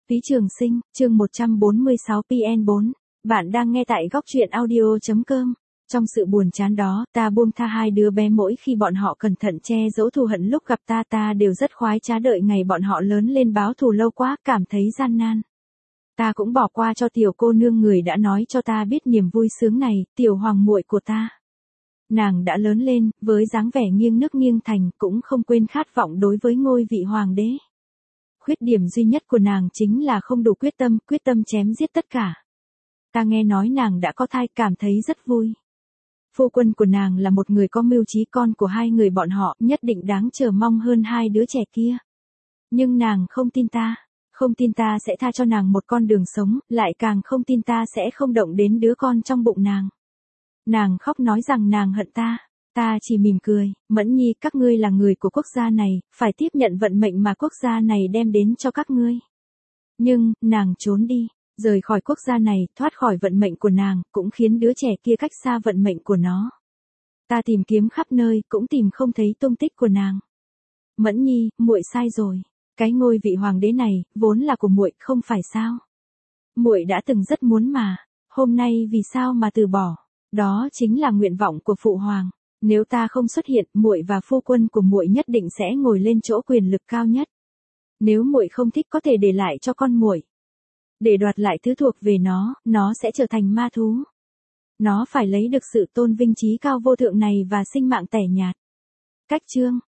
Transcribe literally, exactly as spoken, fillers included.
Phí Trường Sinh, chương một trăm bốn mươi sáu P N bốn. Bạn đang nghe tại góc truyện audio chấm com. Trong sự buồn chán đó, ta buông tha hai đứa bé mỗi khi bọn họ cẩn thận che giấu thù hận lúc gặp ta ta đều rất khoái trá đợi ngày bọn họ lớn lên báo thù lâu quá, cảm thấy gian nan. Ta cũng bỏ qua cho tiểu cô nương người đã nói cho ta biết niềm vui sướng này, tiểu hoàng muội của ta. Nàng đã lớn lên, với dáng vẻ nghiêng nước nghiêng thành, cũng không quên khát vọng đối với ngôi vị hoàng đế. Khuyết điểm duy nhất của nàng chính là không đủ quyết tâm, quyết tâm chém giết tất cả. Ta nghe nói nàng đã có thai, cảm thấy rất vui. Phu quân của nàng là một người có mưu trí, con của hai người bọn họ nhất định đáng chờ mong hơn hai đứa trẻ kia. Nhưng nàng không tin ta, không tin ta sẽ tha cho nàng một con đường sống, lại càng không tin ta sẽ không động đến đứa con trong bụng nàng. Nàng khóc nói rằng nàng hận ta. Ta chỉ mỉm cười, Mẫn Nhi, các ngươi là người của quốc gia này, phải tiếp nhận vận mệnh mà quốc gia này đem đến cho các ngươi. Nhưng, nàng trốn đi, rời khỏi quốc gia này, thoát khỏi vận mệnh của nàng, cũng khiến đứa trẻ kia cách xa vận mệnh của nó. Ta tìm kiếm khắp nơi, cũng tìm không thấy tung tích của nàng. Mẫn Nhi, muội sai rồi, cái ngôi vị hoàng đế này, vốn là của muội, không phải sao? Muội đã từng rất muốn mà, hôm nay vì sao mà từ bỏ? Đó chính là nguyện vọng của phụ hoàng. Nếu ta không xuất hiện, muội và phu quân của muội nhất định sẽ ngồi lên chỗ quyền lực cao nhất. Nếu muội không thích có thể để lại cho con muội. Để đoạt lại thứ thuộc về nó, nó sẽ trở thành ma thú. Nó phải lấy được sự tôn vinh trí cao vô thượng này và sinh mạng tẻ nhạt. Cách chương,